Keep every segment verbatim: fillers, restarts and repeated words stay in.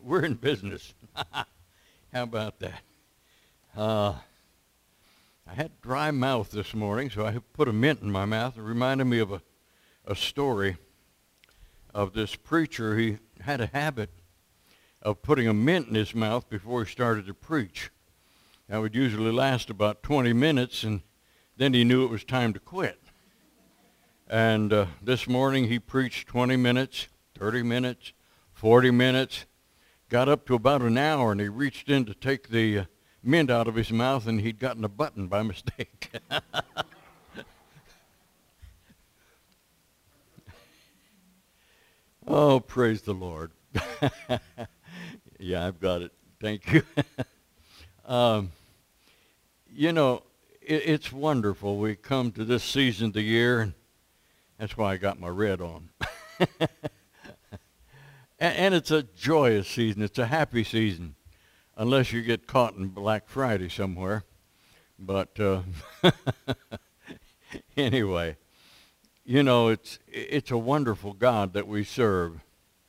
we're in business. How about that? Uh, I had dry mouth this morning, so I put a mint in my mouth. It reminded me of a, a story of this preacher. He had a habit of putting a mint in his mouth before he started to preach. That would usually last about twenty minutes, and then he knew it was time to quit. And uh, this morning he preached twenty minutes, thirty minutes, forty minutes, got up to about an hour, and he reached in to take the uh, mint out of his mouth, and he'd gotten a button by mistake. Oh, praise the Lord. Yeah, I've got it. Thank you. um, you know, it, it's wonderful. We come to this season of the year, and that's why I got my red on. and, and it's a joyous season. It's a happy season, unless you get caught in Black Friday somewhere. But uh, anyway, you know, it's it's a wonderful God that we serve.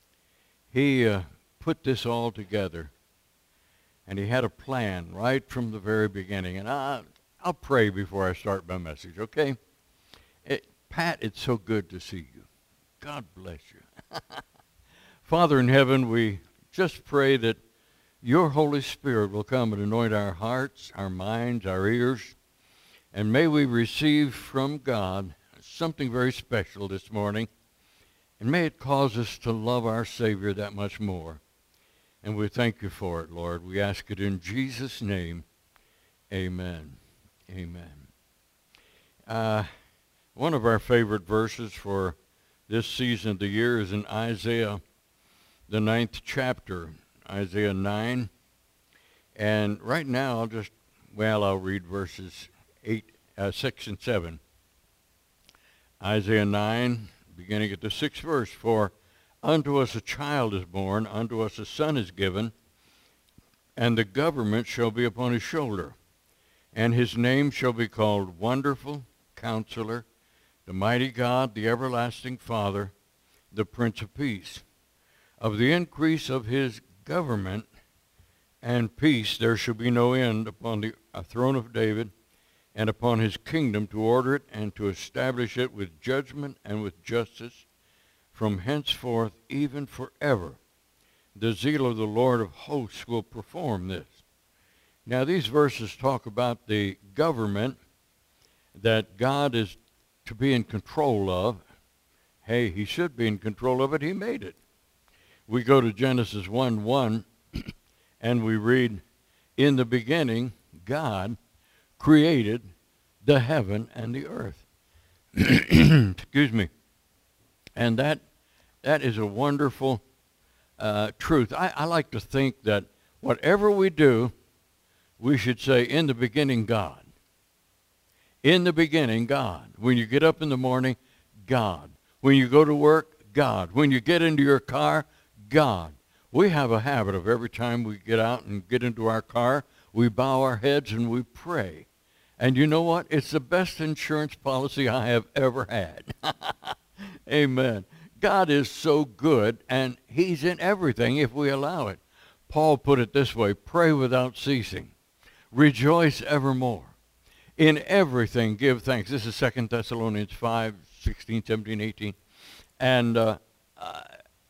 He uh, put this all together, and he had a plan right from the very beginning. And I, I'll pray before I start my message, okay? It, Pat, it's so good to see you. God bless you. Father in heaven, we just pray that your Holy Spirit will come and anoint our hearts, our minds, our ears, and may we receive from God something very special this morning, and may it cause us to love our Savior that much more. And we thank you for it, Lord. We ask it in Jesus' name. Amen. Amen. Uh, one of our favorite verses for this season of the year is in Isaiah, the ninth chapter, Isaiah nine. And right now, I'll just, well, I'll read verses eight, uh, six and seven. Isaiah nine, beginning at the sixth verse, for unto us a child is born, unto us a son is given, and the government shall be upon his shoulder. And his name shall be called Wonderful, Counselor, the Mighty God, the Everlasting Father, the Prince of Peace. Of the increase of his government and peace there shall be no end upon the uh, throne of David, and upon his kingdom, to order it and to establish it with judgment and with justice, from henceforth even forever. The zeal of the Lord of hosts will perform this. Now these verses talk about the government that God is to be in control of. Hey, he should be in control of it. He made it. We go to Genesis one one and we read, in the beginning, God created the heaven and the earth. Excuse me. And that that is a wonderful uh, truth. I, I like to think that whatever we do, we should say, in the beginning, God. In the beginning, God. When you get up in the morning, God. When you go to work, God. When you get into your car, God. We have a habit of every time we get out and get into our car, we bow our heads and we pray. And you know what? It's the best insurance policy I have ever had. Amen. God is so good, and he's in everything if we allow it. Paul put it this way, pray without ceasing. Rejoice evermore. In everything give thanks. This is Second Thessalonians five, sixteen, seventeen, eighteen. And uh, uh,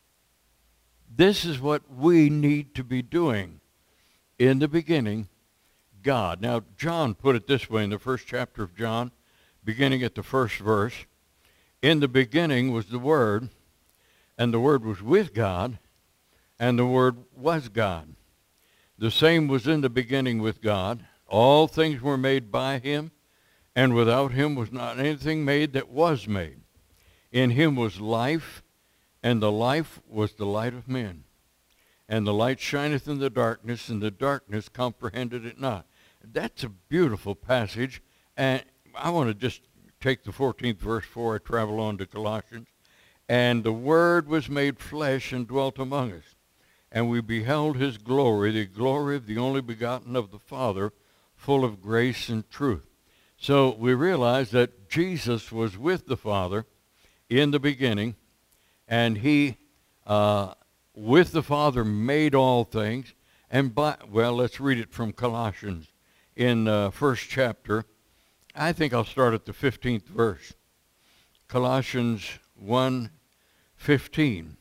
this is what we need to be doing. In the beginning, God. Now, John put it this way in the first chapter of John, beginning at the first verse. In the beginning was the Word, and the Word was with God, and the Word was God. The same was in the beginning with God. All things were made by him, and without him was not anything made that was made. In him was life, and the life was the light of men. And the light shineth in the darkness, and the darkness comprehended it not. That's a beautiful passage, and I want to just take the fourteenth verse before I travel on to Colossians. And the Word was made flesh and dwelt among us. And we beheld his glory, the glory of the only begotten of the Father, full of grace and truth. So we realize that Jesus was with the Father in the beginning, and he uh, with the Father made all things, and by, well, let's read it from Colossians in uh, first chapter. I think I'll start at the fifteenth verse. Colossians one fifteen.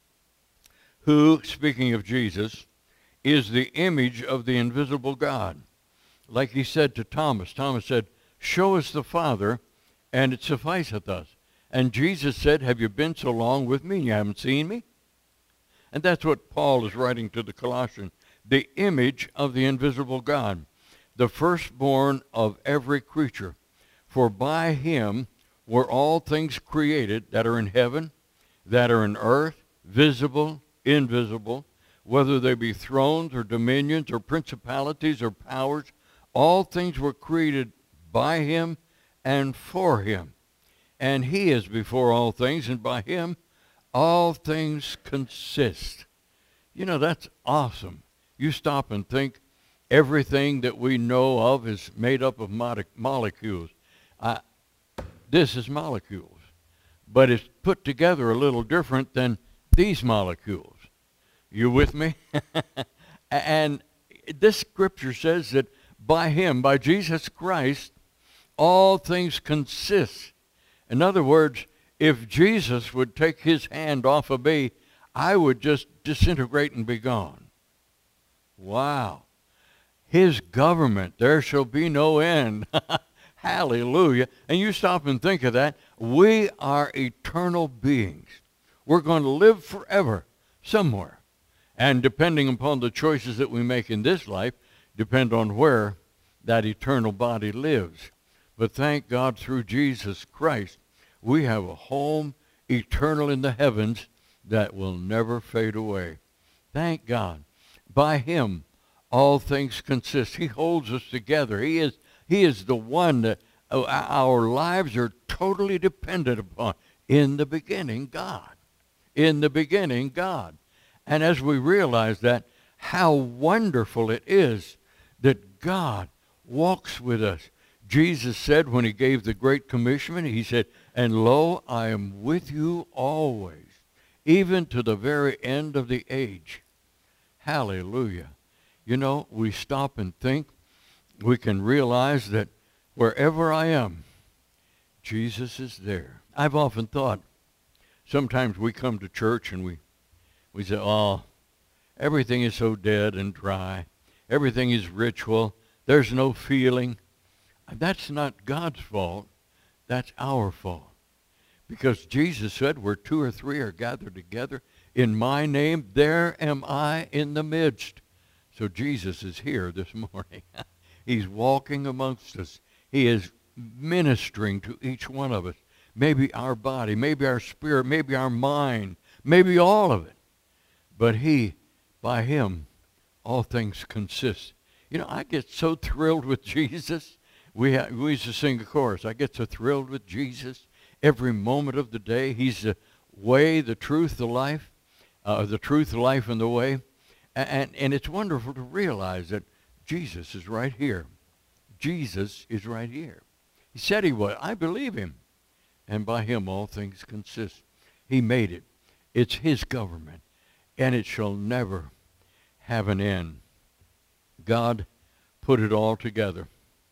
Who, speaking of Jesus, is the image of the invisible God. Like he said to Thomas. Thomas said, show us the Father, and it sufficeth us. And Jesus said, have you been so long with me and you haven't seen me? And that's what Paul is writing to the Colossians. The image of the invisible God, the firstborn of every creature. For by him were all things created that are in heaven, that are in earth, visible, invisible, whether they be thrones or dominions or principalities or powers. All things were created by him and for him. And he is before all things, and by him all things consist. You know, that's awesome. You stop and think everything that we know of is made up of molecules. Uh, this is molecules, but it's put together a little different than these molecules. You with me? And this scripture says that by him, by Jesus Christ, all things consist. In other words, if Jesus would take his hand off of me, I would just disintegrate and be gone. Wow. His government, there shall be no end. Hallelujah. And you stop and think of that. We are eternal beings. We're going to live forever somewhere. And depending upon the choices that we make in this life, depend on where that eternal body lives. But thank God through Jesus Christ, we have a home eternal in the heavens that will never fade away. Thank God. By him, all things consist. He holds us together. He is, he is the one that our lives are totally dependent upon. In the beginning, God. In the beginning, God. And as we realize that, how wonderful it is that God walks with us. Jesus said when he gave the Great Commission, he said, and lo, I am with you always, even to the very end of the age. Hallelujah. You know, we stop and think, we can realize that wherever I am, Jesus is there. I've often thought, sometimes we come to church and we, we say, oh, everything is so dead and dry. Everything is ritual. There's no feeling. That's not God's fault. That's our fault. Because Jesus said, where two or three are gathered together in my name, there am I in the midst. So Jesus is here this morning. He's walking amongst us. He is ministering to each one of us. Maybe our body, maybe our spirit, maybe our mind, maybe all of it. But he, by him, all things consist. You know, I get so thrilled with Jesus. We, ha- we used to sing a chorus. I get so thrilled with Jesus every moment of the day. He's the way, the truth, the life, uh, the truth, the life, and the way. And, and, and it's wonderful to realize that Jesus is right here. Jesus is right here. He said he would. I believe him. And by him all things consist. He made it. It's his government. And it shall never have an end. God put it all together.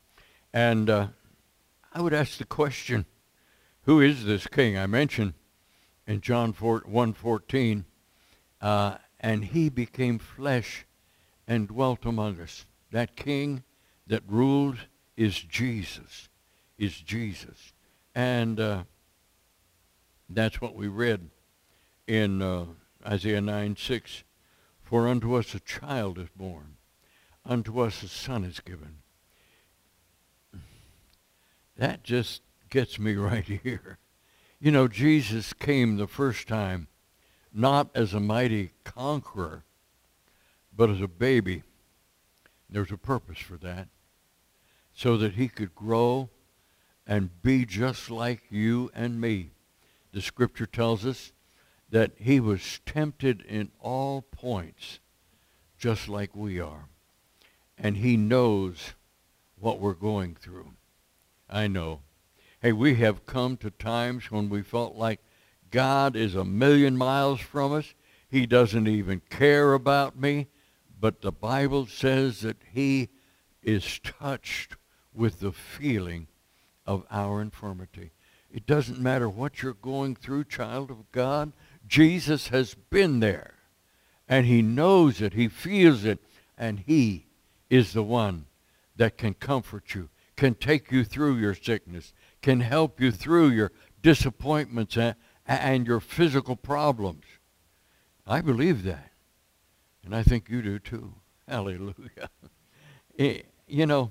And uh, I would ask the question, who is this king? I mentioned in John one fourteen, uh, and he became flesh and dwelt among us. That king that ruled is Jesus, is Jesus. And uh, that's what we read in uh, Isaiah nine six. For unto us a child is born, unto us a son is given. That just gets me right here. You know, Jesus came the first time not as a mighty conqueror, but as a baby. There's a purpose for that, so that he could grow and be just like you and me. The scripture tells us that he was tempted in all points, just like we are. And he knows what we're going through. I know. Hey, we have come to times when we felt like God is a million miles from us. He doesn't even care about me. But the Bible says that he is touched with the feeling of our infirmity. It doesn't matter what you're going through, child of God. Jesus has been there. And he knows it. He feels it. And he is the one that can comfort you, can take you through your sickness, can help you through your disappointments and, and your physical problems. I believe that. And I think you do too. Hallelujah. You know,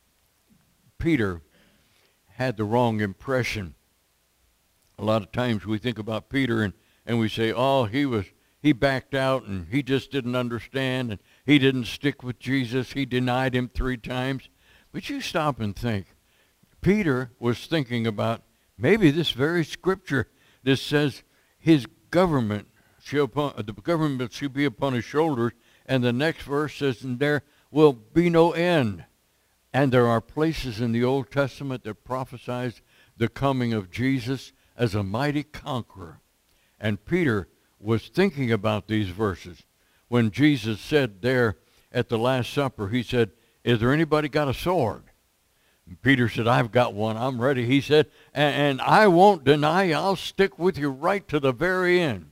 Peter had the wrong impression. A lot of times we think about Peter and, and we say, oh, he was he backed out and he just didn't understand and he didn't stick with Jesus. He denied him three times. But you stop and think. Peter was thinking about maybe this very scripture that says his government shall upon, the government shall be upon his shoulders, and the next verse says, and there will be no end. And there are places in the Old Testament that prophesies the coming of Jesus as a mighty conqueror. And Peter was thinking about these verses when Jesus said there at the Last Supper, he said, is there anybody got a sword? And Peter said, I've got one. I'm ready. He said, and, and I won't deny you. I'll stick with you right to the very end.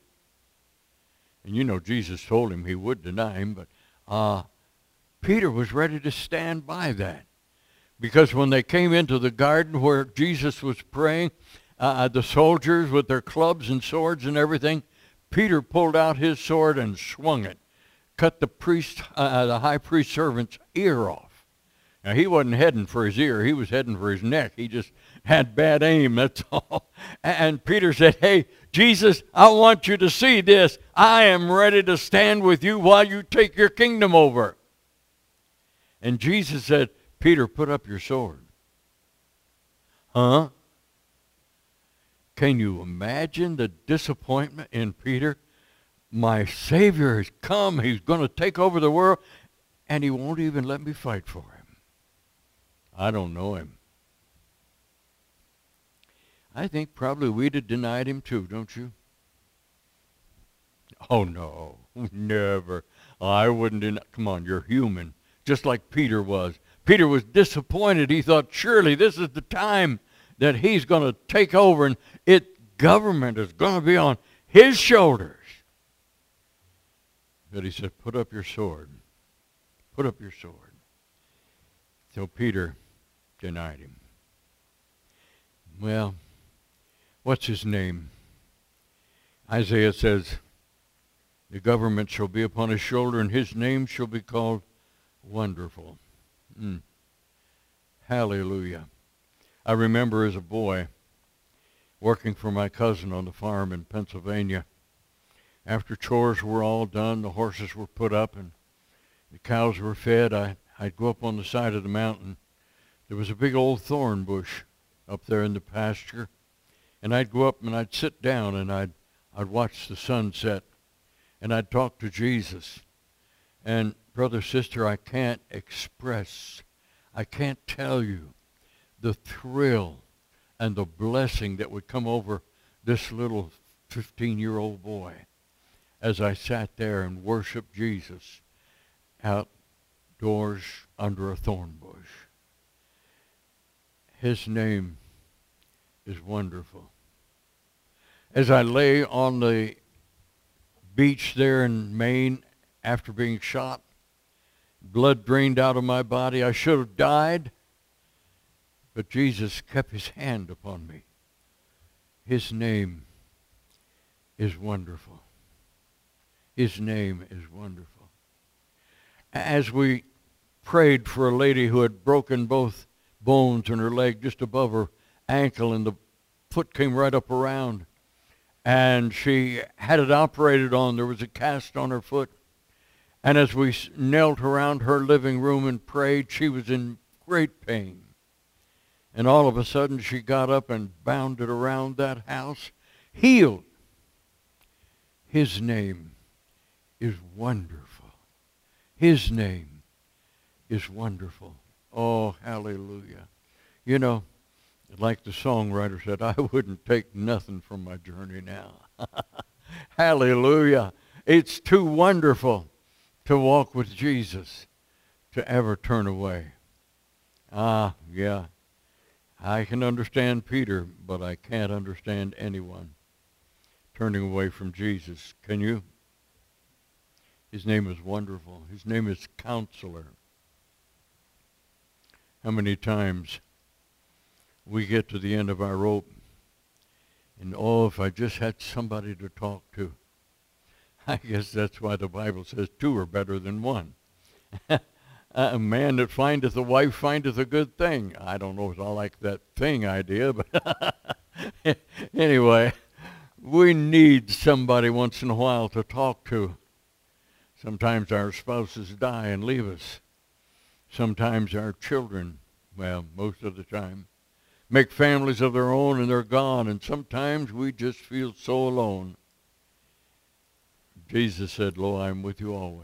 And you know, Jesus told him he would deny him, but uh, Peter was ready to stand by that. Because when they came into the garden where Jesus was praying, uh, the soldiers with their clubs and swords and everything, Peter pulled out his sword and swung it, cut the priest, uh, the high priest servant's ear off. Now, he wasn't heading for his ear. He was heading for his neck. He just had bad aim, that's all. And Peter said, hey, Jesus, I want you to see this. I am ready to stand with you while you take your kingdom over. And Jesus said, Peter, put up your sword. Huh? Can you imagine the disappointment in Peter? My Savior has come. He's going to take over the world, and he won't even let me fight for him. I don't know him. I think probably we'd have denied him too, don't you? Oh, no, never. I wouldn't deny. Come on, you're human, just like Peter was. Peter was disappointed. He thought, surely this is the time that he's going to take over, and it government is going to be on his shoulders. But he said, put up your sword. Put up your sword. So Peter denied him. Well, what's his name? Isaiah says, the government shall be upon his shoulder, and his name shall be called Wonderful. Mm. Hallelujah. I remember as a boy working for my cousin on the farm in Pennsylvania. After chores were all done, the horses were put up, and the cows were fed, I, I'd go up on the side of the mountain. There was a big old thorn bush up there in the pasture. And I'd go up and I'd sit down and I'd, I'd watch the sunset. And I'd talk to Jesus. And brother, sister, I can't express, I can't tell you the thrill and the blessing that would come over this little fifteen-year-old boy as I sat there and worshiped Jesus outdoors under a thorn bush. His name is Wonderful. As I lay on the beach there in Maine after being shot, blood drained out of my body, I should have died, but Jesus kept his hand upon me. His name is Wonderful. His name is Wonderful. As we prayed for a lady who had broken both bones in her leg just above her ankle, and the foot came right up around, and she had it operated on. There was a cast on her foot. And as we knelt around her living room and prayed, she was in great pain. And all of a sudden she got up and bounded around that house, healed. His name is Wonderful. His name is Wonderful. Oh, hallelujah. You know, like the songwriter said, I wouldn't take nothing from my journey now. Hallelujah. It's too wonderful to walk with Jesus to ever turn away. Ah, yeah. I can understand Peter, but I can't understand anyone turning away from Jesus. Can you? His name is wonderful. His name is Counselor. How many times we get to the end of our rope and, oh, if I just had somebody to talk to. I guess that's why the Bible says two are better than one. A man that findeth a wife findeth a good thing. I don't know if I like that thing idea, but anyway, we need somebody once in a while to talk to. Sometimes our spouses die and leave us. Sometimes our children, well, most of the time, make families of their own and they're gone. And sometimes we just feel so alone. Jesus said, lo, I am with you always,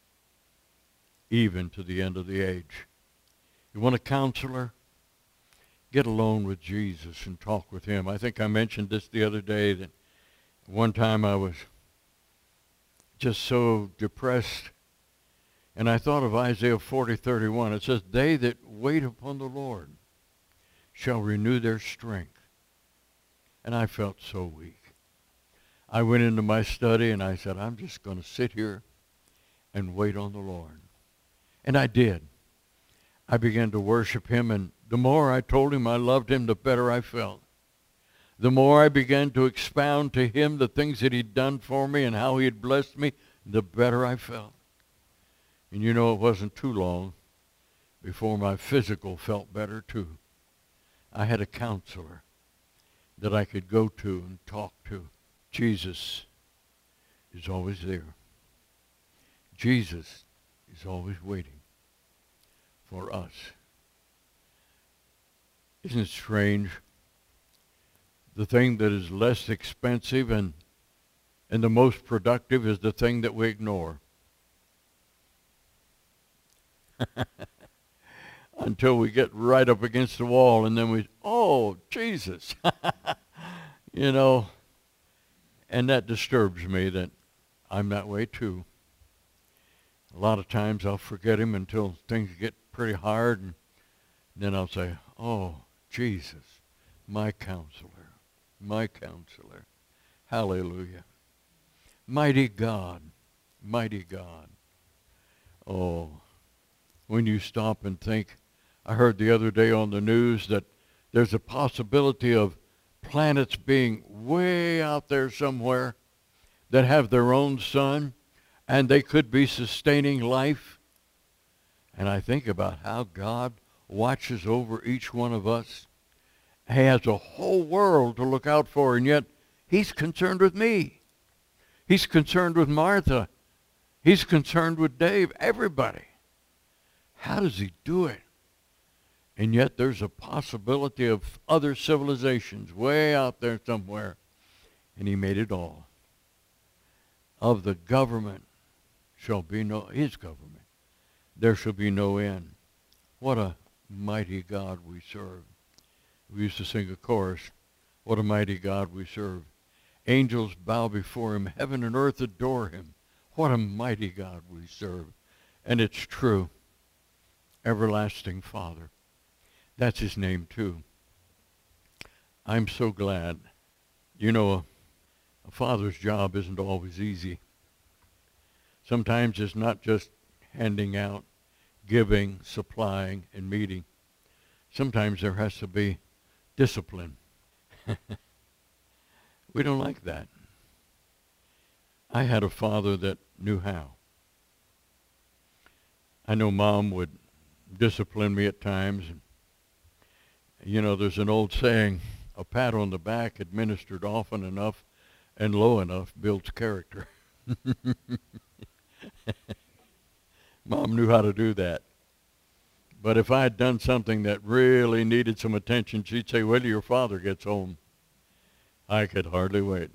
even to the end of the age. You want a counselor? Get alone with Jesus and talk with him. I think I mentioned this the other day, that one time I was just so depressed, and I thought of Isaiah forty thirty-one. It says, they that wait upon the Lord shall renew their strength. And I felt so weak. I went into my study and I said, I'm just going to sit here and wait on the Lord. And I did. I began to worship him, and the more I told him I loved him, the better I felt. The more I began to expound to him the things that he'd done for me and how he had blessed me, the better I felt. And you know, it wasn't too long before my physical felt better too. I had a counselor that I could go to and talk to. Jesus is always there. Jesus is always waiting for us. Isn't it strange? The thing that is less expensive and, and the most productive is the thing that we ignore. Until we get right up against the wall and then we, oh, Jesus. You know, and that disturbs me that I'm that way too. A lot of times I'll forget him until things get pretty hard, and then I'll say, oh, Jesus, my counselor, my counselor. Hallelujah. Mighty God, mighty God. Oh, when you stop and think, I heard the other day on the news that there's a possibility of planets being way out there somewhere that have their own sun, and they could be sustaining life. And I think about how God watches over each one of us. He has a whole world to look out for, and yet he's concerned with me. He's concerned with Martha. He's concerned with Dave, everybody. How does he do it? And yet there's a possibility of other civilizations way out there somewhere. And he made it all. Of the government shall be no, his government, there shall be no end. What a mighty God we serve. We used to sing a chorus, what a mighty God we serve. Angels bow before him, heaven and earth adore him. What a mighty God we serve. And it's true. Everlasting Father. That's his name too. I'm so glad. You know, a, a father's job isn't always easy. Sometimes it's not just handing out, giving, supplying, and meeting. Sometimes there has to be discipline. We don't like that. I had a father that knew how. I know Mom would discipline me at times. And, you know, there's an old saying, a pat on the back administered often enough and low enough builds character. Mom knew how to do that. But if I had done something that really needed some attention, she'd say, wait till your father gets home. I could hardly wait.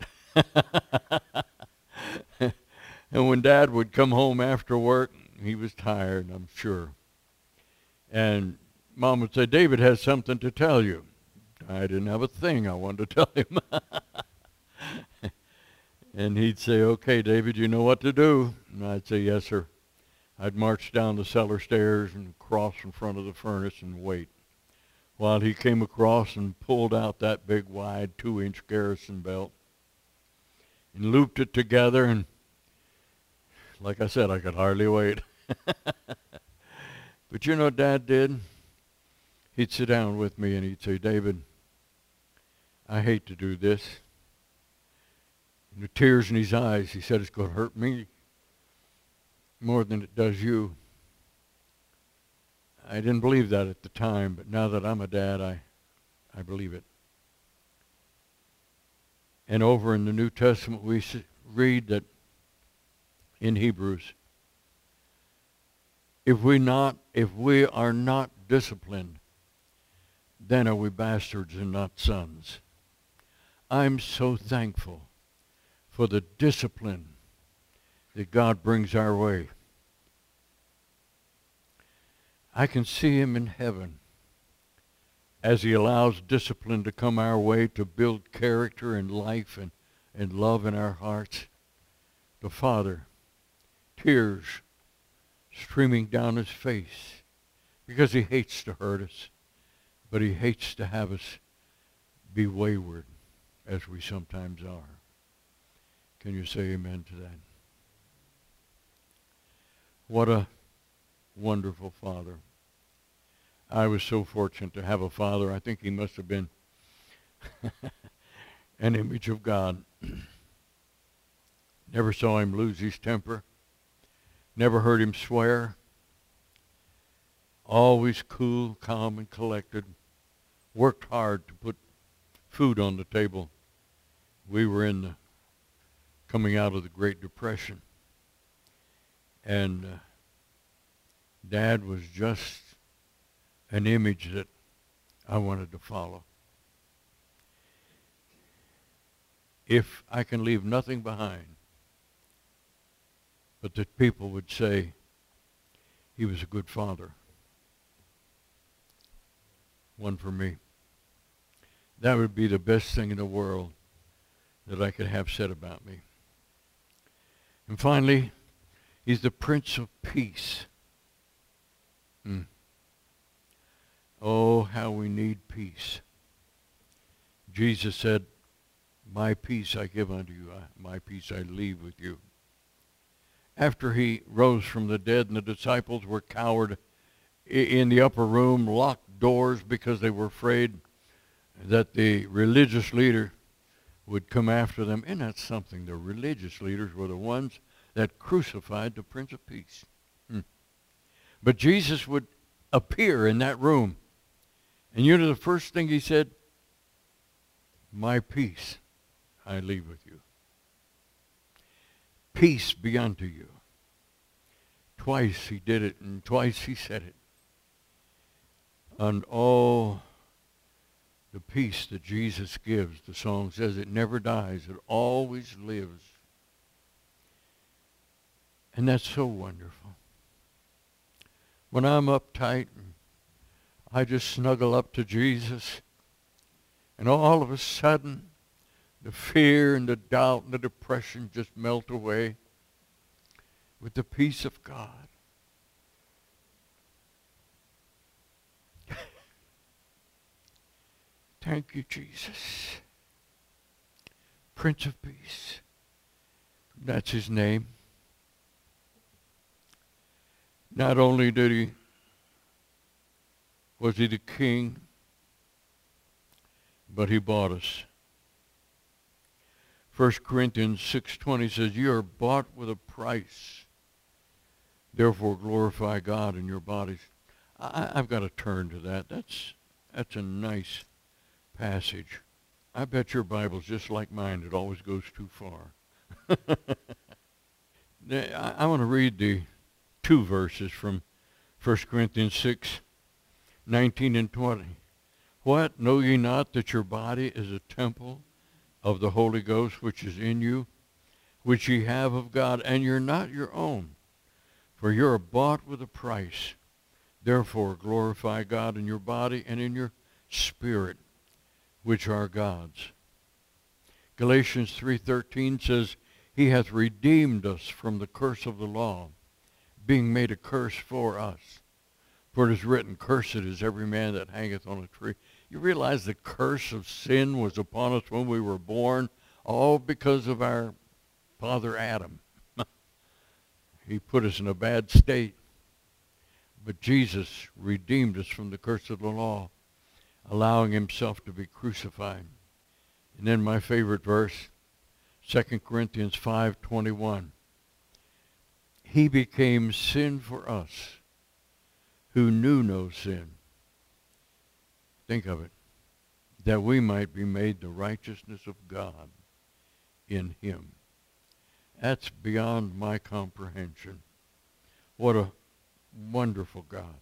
And when Dad would come home after work, he was tired, I'm sure. And Mom would say, David has something to tell you. I didn't have a thing I wanted to tell him. And he'd say, okay, David, you know what to do. And I'd say, yes, sir. I'd march down the cellar stairs and cross in front of the furnace and wait while he came across and pulled out that big, wide, two-inch Garrison belt and looped it together. And like I said, I could hardly wait. But you know what Dad did? He'd sit down with me and he'd say, David, I hate to do this. And the tears in his eyes, he said, it's going to hurt me more than it does you. I didn't believe that at the time, but now that I'm a dad, I, I believe it. And over in the New Testament, we read that in Hebrews, if we not, if we are not disciplined, then are we bastards and not sons. I'm so thankful for the discipline that God brings our way. I can see him in heaven as he allows discipline to come our way to build character and life and, and love in our hearts. The Father, tears streaming down his face because he hates to hurt us, but he hates to have us be wayward as we sometimes are. Can you say amen to that? What a wonderful Father. I was so fortunate to have a father. I think he must have been an image of God. Never saw him lose his temper. Never heard him swear. Always cool, calm, and collected. Worked hard to put food on the table. We were in the coming out of the Great Depression. And uh, Dad was just an image that I wanted to follow. If I can leave nothing behind, but that people would say he was a good father. One for me. That would be the best thing in the world that I could have said about me. And finally, he's the Prince of Peace. Hmm. Oh, how we need peace. Jesus said, my peace I give unto you, my peace I leave with you. After he rose from the dead and the disciples were cowered in the upper room, locked doors because they were afraid that the religious leader would come after them. And that's something. The religious leaders were the ones that crucified the Prince of Peace. Hmm. But Jesus would appear in that room. And you know the first thing he said? My peace I leave with you. Peace be unto you. Twice he did it, and twice he said it. And oh, the peace that Jesus gives, the song says, it never dies, it always lives. And that's so wonderful. When I'm uptight, I just snuggle up to Jesus, and all of a sudden, the fear and the doubt and the depression just melt away with the peace of God. Thank you, Jesus. Prince of Peace. That's his name. Not only did he, was he the king, but he bought us. First Corinthians six twenty says, you are bought with a price. Therefore glorify God in your bodies. I, I've got to turn to that. That's, that's a nice passage. I bet your Bible's just like mine. It always goes too far. I, I want to read the two verses from First Corinthians six, nineteen and twenty. What? Know ye not that your body is a temple of the Holy Ghost which is in you, which ye have of God, and you're not your own, for you're bought with a price. Therefore glorify God in your body and in your spirit, which are God's. Galatians three thirteen says, He hath redeemed us from the curse of the law, being made a curse for us. For it is written, cursed is every man that hangeth on a tree. You realize the curse of sin was upon us when we were born, all because of our father Adam. He put us in a bad state. But Jesus redeemed us from the curse of the law, allowing himself to be crucified. And then my favorite verse, Second Corinthians five twenty-one. He became sin for us who knew no sin. Think of it. That we might be made the righteousness of God in him. That's beyond my comprehension. What a wonderful God.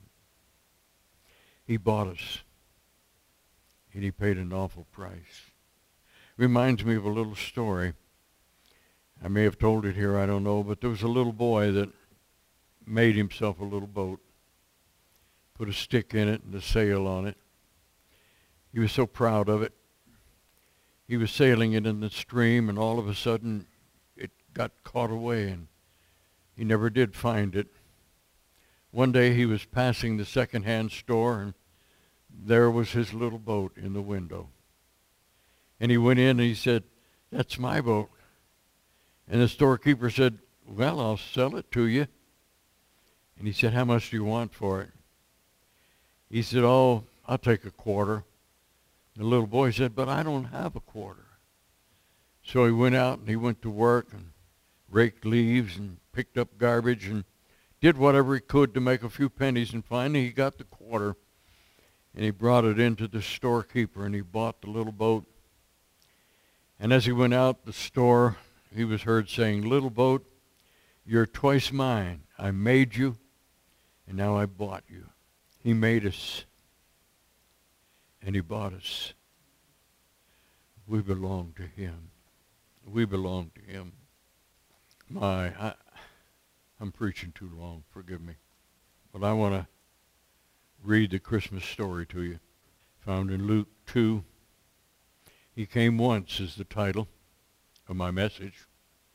He bought us, and he paid an awful price. Reminds me of a little story. I may have told it here, I don't know, but there was a little boy that made himself a little boat, put a stick in it and a sail on it. He was so proud of it. He was sailing it in the stream, and all of a sudden it got caught away, and he never did find it. One day he was passing the second-hand store, and there was his little boat in the window. And he went in and he said, "That's my boat." And the storekeeper said, "Well, I'll sell it to you." And he said, "How much do you want for it?" He said, "Oh, I'll take a quarter." The little boy said, "But I don't have a quarter." So he went out and he went to work and raked leaves and picked up garbage and did whatever he could to make a few pennies. And finally he got the quarter and he brought it into the storekeeper and he bought the little boat. And as he went out the store, he was heard saying, "Little boat, you're twice mine. I made you, and now I bought you." He made us, and he bought us. We belong to him. We belong to him. My, I, I'm preaching too long. Forgive me. But I want to read the Christmas story to you, found in Luke two. He Came Once is the title of my message.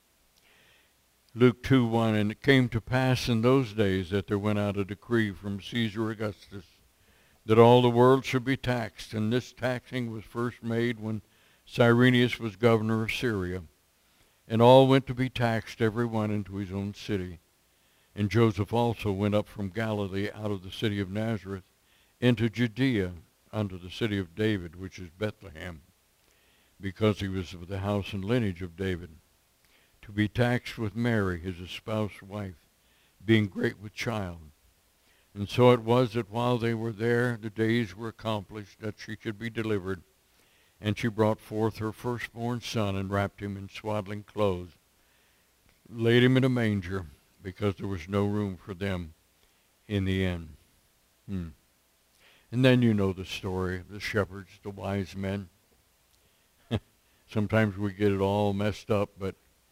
Luke two one, and it came to pass in those days that there went out a decree from Caesar Augustus that all the world should be taxed. And this taxing was first made when Cyrenius was governor of Syria. And all went to be taxed, every one into his own city. And Joseph also went up from Galilee out of the city of Nazareth into Judea unto the city of David, which is Bethlehem, because he was of the house and lineage of David, to be taxed with Mary, his espoused wife, being great with child. And so it was that while they were there, the days were accomplished that she should be delivered. And she brought forth her firstborn son and wrapped him in swaddling clothes, laid him in a manger, because there was no room for them in the inn. Hmm. And then you know the story of the shepherds, the wise men. Sometimes we get it all messed up, but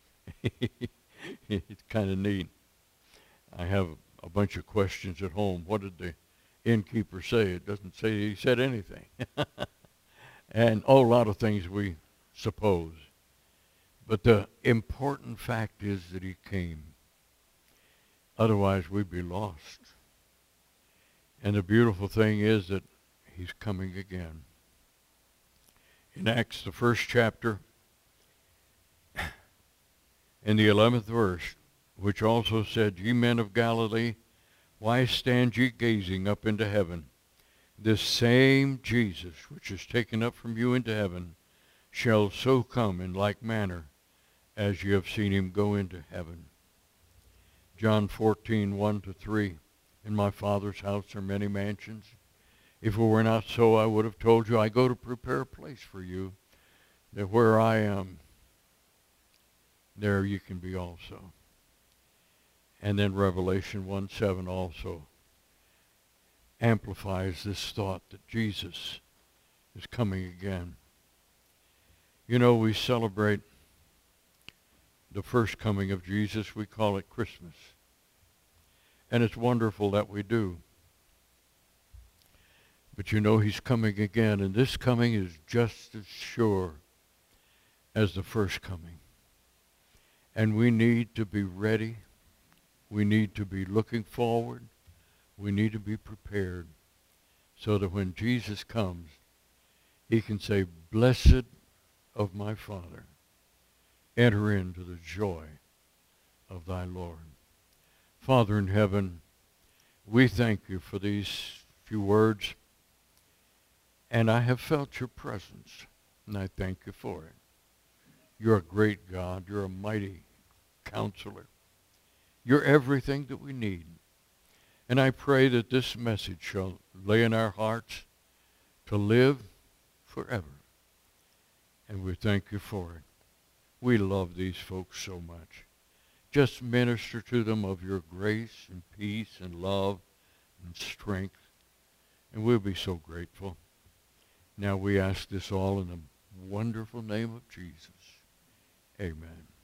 it's kind of neat. I have a bunch of questions at home. What did the innkeeper say? It doesn't say he said anything. And oh, a lot of things we suppose. But the important fact is that he came. Otherwise, we'd be lost. And the beautiful thing is that he's coming again. In Acts, the first chapter, in the eleventh verse, which also said, "Ye men of Galilee, why stand ye gazing up into heaven? This same Jesus, which is taken up from you into heaven, shall so come in like manner as ye have seen him go into heaven." John fourteen, one to three, "In my Father's house are many mansions. If it were not so, I would have told you, I go to prepare a place for you, that where I am, there you can be also." And then Revelation one seven also amplifies this thought that Jesus is coming again. You know, we celebrate the first coming of Jesus. We call it Christmas. And it's wonderful that we do. But you know he's coming again, and this coming is just as sure as the first coming. And we need to be ready. We need to be looking forward. We need to be prepared so that when Jesus comes, he can say, "Blessed of my Father, enter into the joy of thy Lord." Father in heaven, we thank you for these few words, and I have felt your presence, and I thank you for it. You're a great God. You're a mighty counselor. You're everything that we need. And I pray that this message shall lay in our hearts to live forever. And we thank you for it. We love these folks so much. Just minister to them of your grace and peace and love and strength. And we'll be so grateful. Now we ask this all in the wonderful name of Jesus. Amen.